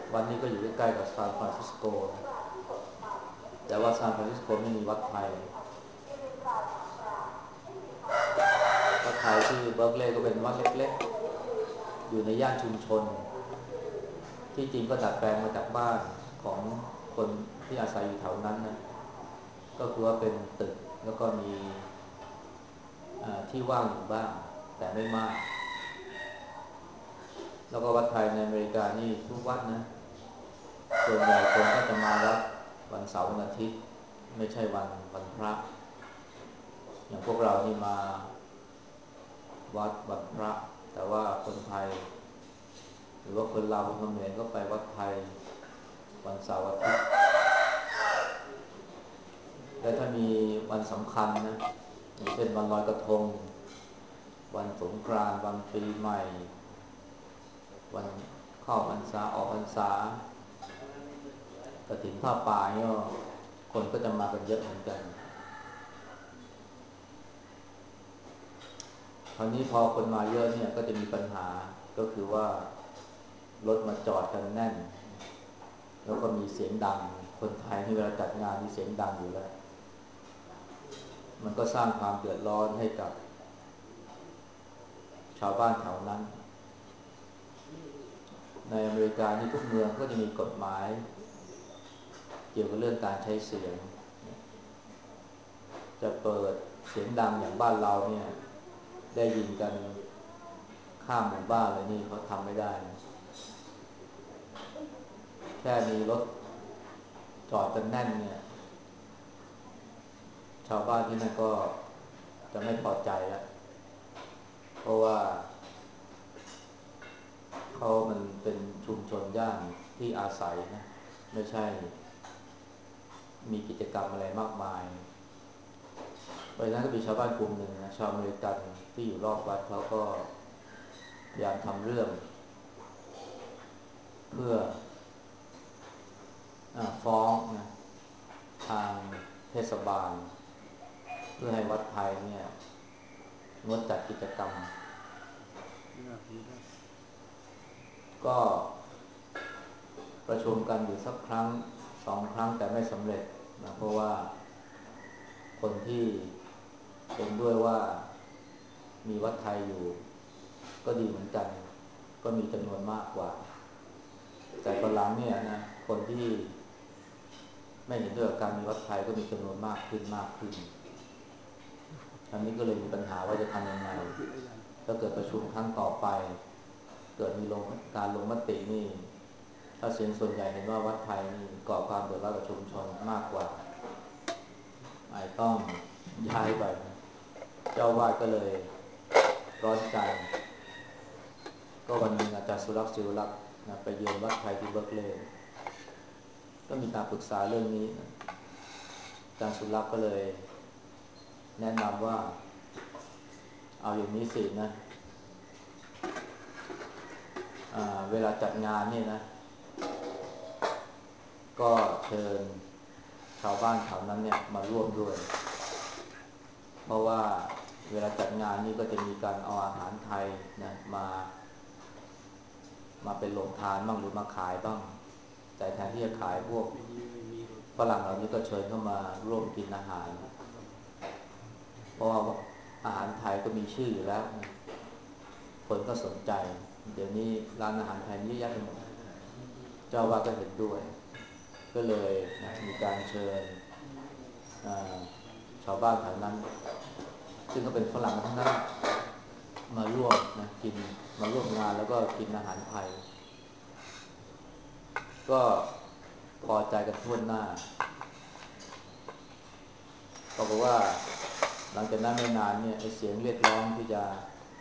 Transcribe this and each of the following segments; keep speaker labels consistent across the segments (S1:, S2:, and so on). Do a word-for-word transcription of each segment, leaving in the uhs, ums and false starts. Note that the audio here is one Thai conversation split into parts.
S1: วันนี้ก็อยู่ใกล้ๆกับซานฟรานซิสโกนะแต่ว่าซานฟรานซิสโกไม่มีวัดไทยวัดไทยที่เบิร์กเลย์ก็เป็นวัดเล็กๆอยู่ในย่านชุมชนที่จริงก็ดัดแปลงมาจากบ้านของคนที่อาศัยอยู่แถวนั้นนะก็คือว่าเป็นตึกแล้วก็มีที่ว่างอยู่บ้างแต่ไม่มากแล้วก็วัดไทยในอเมริกานี่ทุกวัดนะส่วนใหญ่คนก็จะมาวัดวันเสาร์วันอาทิตย์ไม่ใช่วันวันพระอย่างพวกเรานี่มาวัดวันพระแต่ว่าคนไทยหรือว่าคนลาวคนเขมรก็ไปวัดไทยวันเสาร์อาทิตย์และถ้ามีวันสำคัญนะอย่างเช่นวันลอยกระทงวันสงกรานต์วันปีใหม่วันเข้าพรรษาออกพรรษากฐินผ้าป่าเนี่ยคนก็จะมากันเยอะเหมือนกันคราวนี้พอคนมาเยอะเนี่ยก็จะมีปัญหาก็คือว่ารถมาจอดกันแน่นแล้วก็มีเสียงดังคนไทยที่เวลาจัดงานมีเสียงดังอยู่แล้วมันก็สร้างความเดือดร้อนให้กับชาวบ้านแถวนั้นในอเมริกานี่ทุกเมืองก็จะมีกฎหมายเกี่ยวกับเรื่องการใช้เสียงจะเปิดเสียงดังอย่างบ้านเราเนี่ยได้ยินกันข้ามหมู่บ้านเลยนี่เขาทำไม่ได้นะแค่มีรถจอดกันแน่นเนี่ยชาวบ้านที่นั่นก็จะไม่พอใจแล้วเพราะว่าเขามันเป็นชุมชนย่านที่อาศัยนะไม่ใช่มีกิจกรรมอะไรมากมายเพราะฉะนั้นก็มีชาวบ้านกลุ่มหนึ่งนะชาวอเมริกันที่อยู่รอบวัดเขาก็พยายามทำเรื่องเพื่อฟ้องนะทางเทศบาลเพื่อให้วัดไทยเนี่ยงดจัดกิจกรรมก็ประชุมกันอยู่สักครั้งสองครั้งแต่ไม่สำเร็จนะเพราะว่าคนที่เห็นด้วยว่ามีวัดไทยอยู่ก็ดีเหมือนกันก็มีจำนวนมากกว่าแต่ตอนหลังเนี่ยนะคนที่ไม่เห็นด้วยกับการมีวัดไทยก็มีจำนวนมากขึ้นมากขึ้นอันนี้ก็เลยมีปัญหาว่าจะทำยังไงถ้าเกิดประชุมครั้งต่อไปเกิดมีลงการลงมตินี่ถ้าเสียงส่วนใหญ่เห็นว่าวัดไทยนี่ก่อความเดือดร้อนกับชุมชนมากกว่าอาจต้องย้ายไปเจ้าวาดก็เลยร้อนใจก็วันหนึ่งอาจารย์สุรักษ์ศิวรักษ์นะไปเยือนวัดไทยที่เบิร์กเลย์ก็มีการปรึกษาเรื่องนี้นะอาจารย์สุรักษ์ก็เลยแนะนำว่าเอาอย่างนี้สินะเวลาจัดงานนี่นะก็เชิญชาวบ้านแถวนั้นเนี่ยมาร่วมด้วยเพราะว่าเวลาจัดงานนี่ก็จะมีการเอาอาหารไทยนะมามาเป็นโรงทานบ้างหรือมาขายบ้างแต่แทนที่จะขายพวกฝรั่งเหล่านี้ก็เชิญเข้ามาร่วมกินอาหารเพราะว่าอาหารไทยก็มีชื่ออยู่แล้วนะคนก็สนใจเดี๋ยวนี้ร้านอาหารไทยเยอะแยะไปหมดเจ้าว่าก็เห็นด้วยก็เลยนะมีการเชิญชาวบ้านแถวนั้นซึ่งก็เป็นฝรั่งทั้งนั้นมาร่วมนะกินมาร่วมงานแล้วก็กินอาหารไทยก็พอใจกันทั่วหน้าบอกว่าหลังจากนั้นไม่นานเนี่ยไอ้เสียงเรียกร้องที่จะ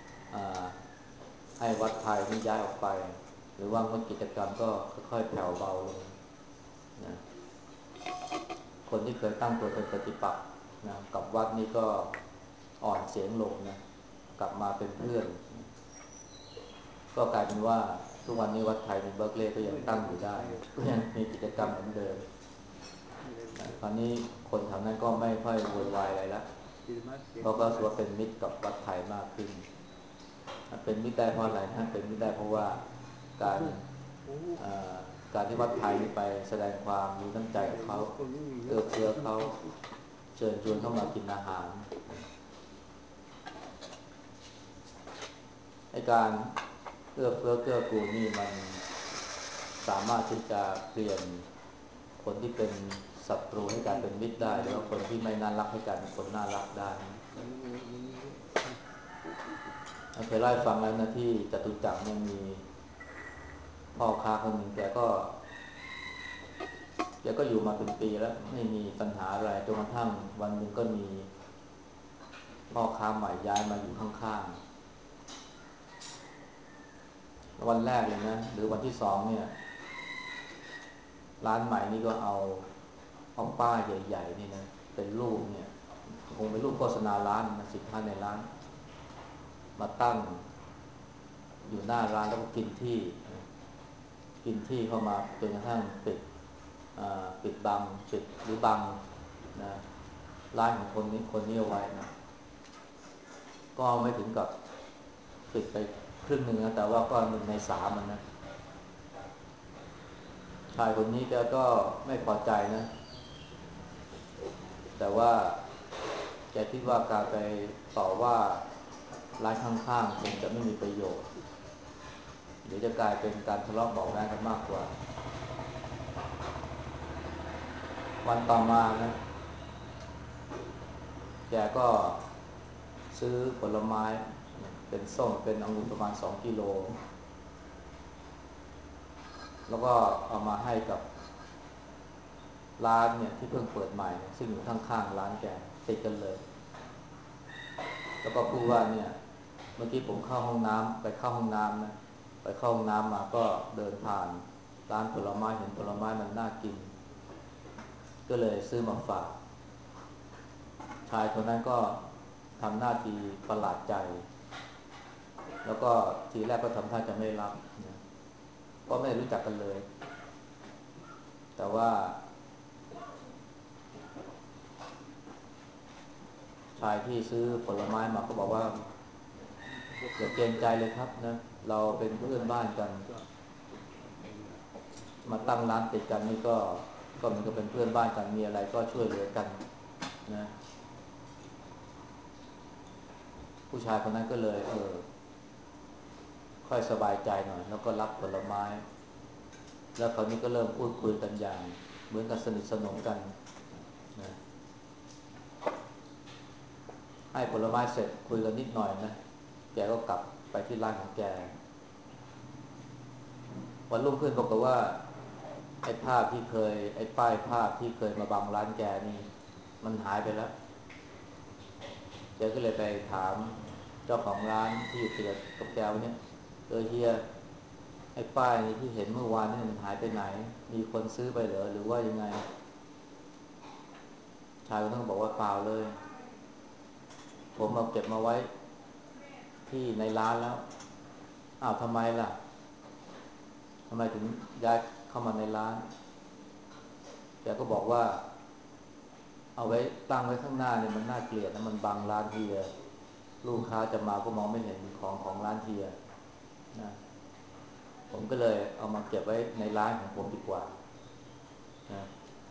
S1: ให้วัดไทยนี่ย้ายออกไปหรือว่างดกิจกรรมก็ค่อยๆแผ่วเบาลงนะคนที่เคยตั้งตัวเป็นปฏิปักษ์นะกับวัดนี้ก็อ่อนเสียงลงนะกลับมาเป็นเพื่อนก็กลายเป็นว่าทุกวันนี้วัดไทยในเบิร์กเลย์ก็ยังตั้งอยู่ได้ก็ยังมีกิจกรรมเหมือนเดิมตอนนี้คนแถวนั้นก็ไม่ค่อยโวยวายอะไรแล้วเพราะก็รู้สึกว่าเป็นมิตรกับวัดไทยมากขึ้นเป็นมิตรได้เพราะอะไรนะเป็นมิตรได้เพราะว่าการการที่วัดไทยนี่ไปแสดงความมีน้ำใจกับเขาเอื้อเฟื้อเขาเชิญชวนเข้ามากินอาหารในการเอื้อเฟื้อเกื้อกูลนี่มันสามารถที่จะเปลี่ยนคนที่เป็นศัตรูให้กลายเป็นมิตรได้หรือว่าคนที่ไม่น่ารักให้กลายเป็นคนน่ารักได้เคยเล่าให้ฟังแล้วนะที่จตุจักรเนี่ยมีพ่อค้าคนหนึ่งแกก็แกก็อยู่มาเป็นปีแล้วไม่มีปัญหาอะไรจนกระทั่งวันหนึ่งก็มีพ่อค้าใหม่ย้ายมาอยู่ข้างๆวันแรกเลยนะหรือวันที่สองเนี่ยร้านใหม่นี่ก็เอาเอาป้ายใหญ่ๆนี่นะเป็นรูปเนี่ยคงเป็นรูปโฆษณาร้านนะสินค้าในร้านมาตั้งอยู่หน้าร้านแล้วก็กินที่กินที่เข้ามาจนกระทั่งปิดปิดบังปิดหรือบังนะร้านของคนนี้คนนี้เอาไว้นะก็ไม่ถึงกับปิดไปครึ่งหนึ่งนะแต่ว่าก็หนึ่งในสามมันนะชายคนนี้แกก็ไม่พอใจนะแต่ว่าแกคิดว่าการไปต่อว่าร้านข้างๆคงจะไม่มีประโยชน์เดี๋ยวจะกลายเป็นการทะเลาะเบาะแว้งกันมากกว่าวันต่อมานะแกก็ซื้อผลไม้เป็นส้มเป็นองุ่นประมาณสองกิโลแล้วก็เอามาให้กับร้านเนี่ยที่เพิ่งเปิดใหม่ซึ่งอยู่ข้างๆร้านแกติดกันเลยแล้วก็พูดว่าเนี่ยเมื่อกี้ผมเข้าห้องน้ำไปเข้าห้องน้ำนะไปเข้าห้องน้ำมาก็เดินผ่านร้านผลไม้เห็นผลไม้มันน่ากินก็เลยซื้อมาฝากชายคนนั้นก็ทำหน้าที่ประหลาดใจแล้วก็ทีแรกก็ทำท่าจะไม่รับนะเพราะไม่รู้จักกันเลยแต่ว่าชายที่ซื้อผลไม้มาก็บอกว่าอย่าเกรงใจเลยครับนะเราเป็นเพื่อนบ้านกันมาตั้งร้านติดกันนี่ก็ก็เหมือนกับเป็นเพื่อนบ้านกันมีอะไรก็ช่วยเหลือกันนะผู้ชายคนนั้นก็เลยเออค่อยสบายใจหน่อยแล้วก็รับผลไม้แล้วคราวนี้ก็เริ่มพูดคุยกันอย่างเหมือนกับสนิทสนมกันนะให้ผลไม้เสร็จคุยกันนิดหน่อยนะแกก็กลับไปที่ร้านของแกวันรุ่งขึ้นบอกว่าไอ้ภาพที่เคยไอ้ป้ายภาพที่เคยมาบังร้านแกนี่มันหายไปแล้วแกก็เลยไปถามเจ้าของร้านที่อยู่ติดกับแกวันนี้เออเฮียไอ้ป้ายนี้ที่เห็นเมื่อวานนี่มันหายไปไหนมีคนซื้อไปเหรอหรือว่ายังไงชายคนนั้นบอกว่าเปล่าเลยผมเอาเก็บมาไว้ที่ในร้านแล้วอ้าวทำไมล่ะทำไมถึงย้ายเข้ามาในร้านแกก็บอกว่าเอาไว้ตั้งไว้ข้างหน้าเนี่ยมันน่าเกลียดนะมันบังร้านเฮียลูกค้าจะมาก็มองไม่เห็นของของร้านเฮียนะผมก็เลยเอามาเก็บไว้ในร้านของผมดีกว่านะ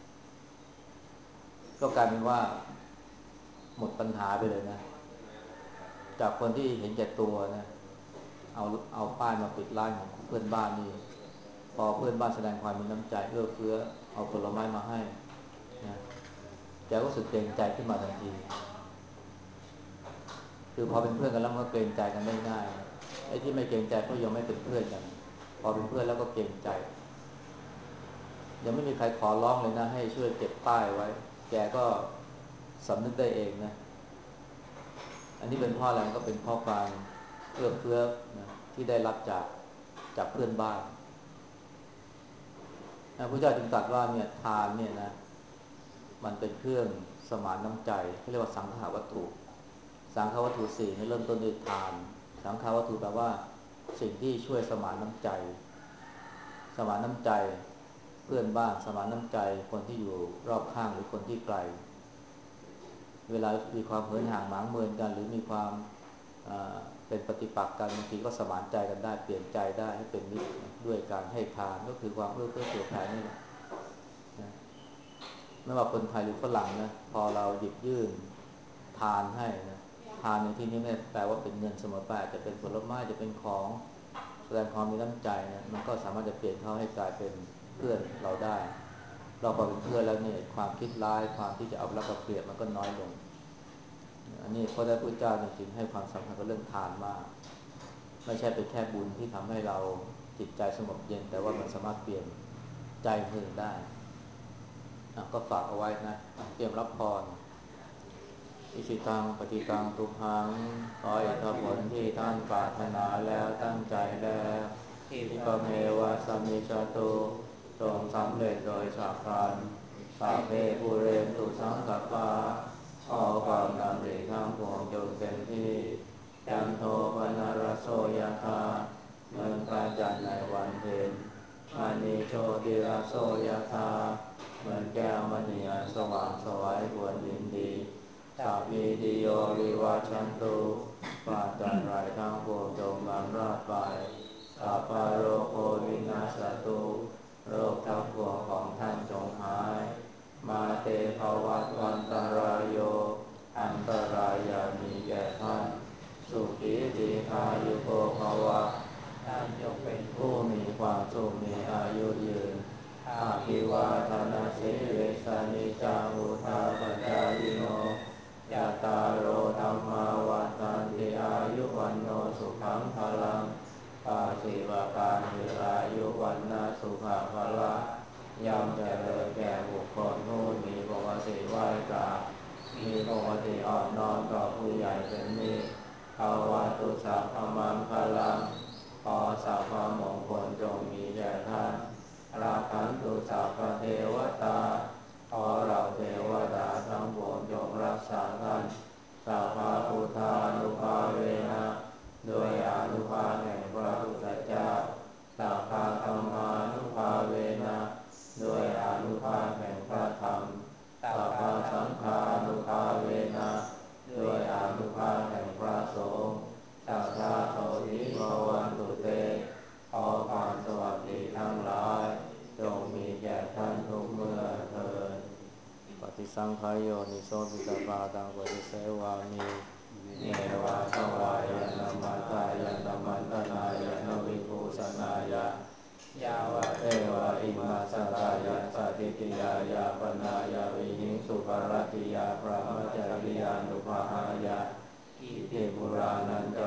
S1: ก็กลายเป็นว่าหมดปัญหาไปเลยนะจากคนที่เห็นแก่ตัวนะเอาเอาป้ายมาปิดร้านของเพื่อนบ้านนี่พอเพื่อนบ้านแสดงความมีน้ำใจเอื้อเฟื้อเอาผลไม้มาให้นะแกก็รู้สึกเกรงใจขึ้นมาทันทีคือพอเป็นเพื่อนกันแล้วมันก็เกรงใจกันได้ง่ายไอ้ที่ไม่เกรงใจเพราะยังไม่เป็นเพื่อนกันพอเป็นเพื่อนแล้วก็เกรงใจยังไม่มีใครขอร้องเลยนะให้ช่วยเก็บป้ายไว้แกก็สำนึกได้เองนะอันนี้เป็นเพราะอะไรก็เป็นเพราะความเอื้อเฟื้อนะที่ได้รับจากจากเพื่อนบ้านพระพุทธเจ้าจึงตรัสว่าเนี่ยทานเนี่ยนะมันเป็นเครื่องสมานน้ำใจเขาเรียกว่าสังฆาวัตถุสังฆาวัตถุสี่นี่เริ่มต้นด้วยทานสังฆาวัตถุแปลว่าสิ่งที่ช่วยสมานน้ำใจสมานน้ำใจเพื่อนบ้านสมานน้ำใจคนที่อยู่รอบข้างหรือคนที่ไกลเวลามีความเหินห่างหมางเมินกันหรือมีความเป็นปฏิปักษ์กันบางทีก็สมานใจกันได้เปลี่ยนใจได้ให้เป็นมิตรด้วยการให้ทานก็คือความเอื้อเฟื้อเผื่อแผ่นี่แหละนะไม่ว่าคนไทยหรือฝรั่งนะพอเราหยิบยื่นทานให้นะทานในที่นี้ไม่แปลว่าเป็นเงินเสมอไปอาจจะเป็นผลไม้จะเป็นของแสดงความมีน้ำใจนะมันก็สามารถจะเปลี่ยนเขาให้กลายเป็นเพื่อนเราได้เราพอเป็นเพื่อนแล้วเนี่ยความคิดร้ายความที่จะเอารัดเอาเปรียบมันก็น้อยลงอันนี้พระพุทธเจ้าจริงๆให้ความสำคัญกับเรื่องทานมากไม่ใช่เป็นแค่บุญที่ทำให้เราจิตใจสงบเย็นแต่ว่ามันสามารถเปลี่ยนใจคนอื่นได้ก็ฝากเอาไว้นะเตรียมรับพรอิชิตังปฏิตังตุมหังขออิทธิผลที่ท่านปรารถนาแล้วตั้งใจแล้วอิปะเมวะสมิจฉตุจงสำเร็จโดยฉับพลันสัพเพปุเรนตุสังกปาขอความดำริทั้งปวงจงเป็นที่ยันโทปนรสโสยถาเหมือนพระจันทร์ในวันเพ็ญมณีโชติรสโสยถาเหมือนแก้วมณีอันสว่างไสวควรยินดีสัพพิติโยวิวัชชันตุปัจจัยไรทั้งปวงจงกำราบไปสัพพะโรโควินาศตุโรคทั้งปวงของท่านจงหายมาเตภวัตวันตรายโยอันตรายอย่ามีแก่ท่านสุขีทีฆายุโกภวะท่านจงเป็นผู้มีความสุขมีอายุยืนอาภิวาทนาสิริสานิจังอุทาปจายโนยะตาโรธรรมาวัฏันติอายุวันโนสุขังพลังปาสิวะการคืออายุวันนาสุขภละย่อมเจริญแก่บุคคลผู้มีปกติไหว้กราบมีปกติอ่อนน้อมต่อผู้ใหญ่เป็นนิจภาวะตุสัพพมังคลังขอสัพพมงคลจงมีแก่ท่านราคันตุสัพพเทวตาขอเราเทวดาทั้งปวงจงรักษาท่านสัพพพุทธานุภาเวนะด้วยอานุภาพแห่งพระพุทธเจ้าสัพพธัมมานุภาเวนะด้วยอานุภาพแห่งพระธรรมสัพพสังฆานุภาเวนะด้วยอานุภาพแห่งพระสงฆ์สัทธาโสติภวันตุเตขอความสวัสดีทั้งหลายจงมีแก่ท่านทุกเมื่อเถิดปฏิสังขายโยนิโสติตาปาตังปฏิเสวามิเนวะสวายานามัตตายานามันตนายานาวิภูสนายายาวะเอวะอิมาสตายาสัตติติยายาปนายาวิหิงสุปรติยาพระมจริยานุภาหายาอิติปุรานันจ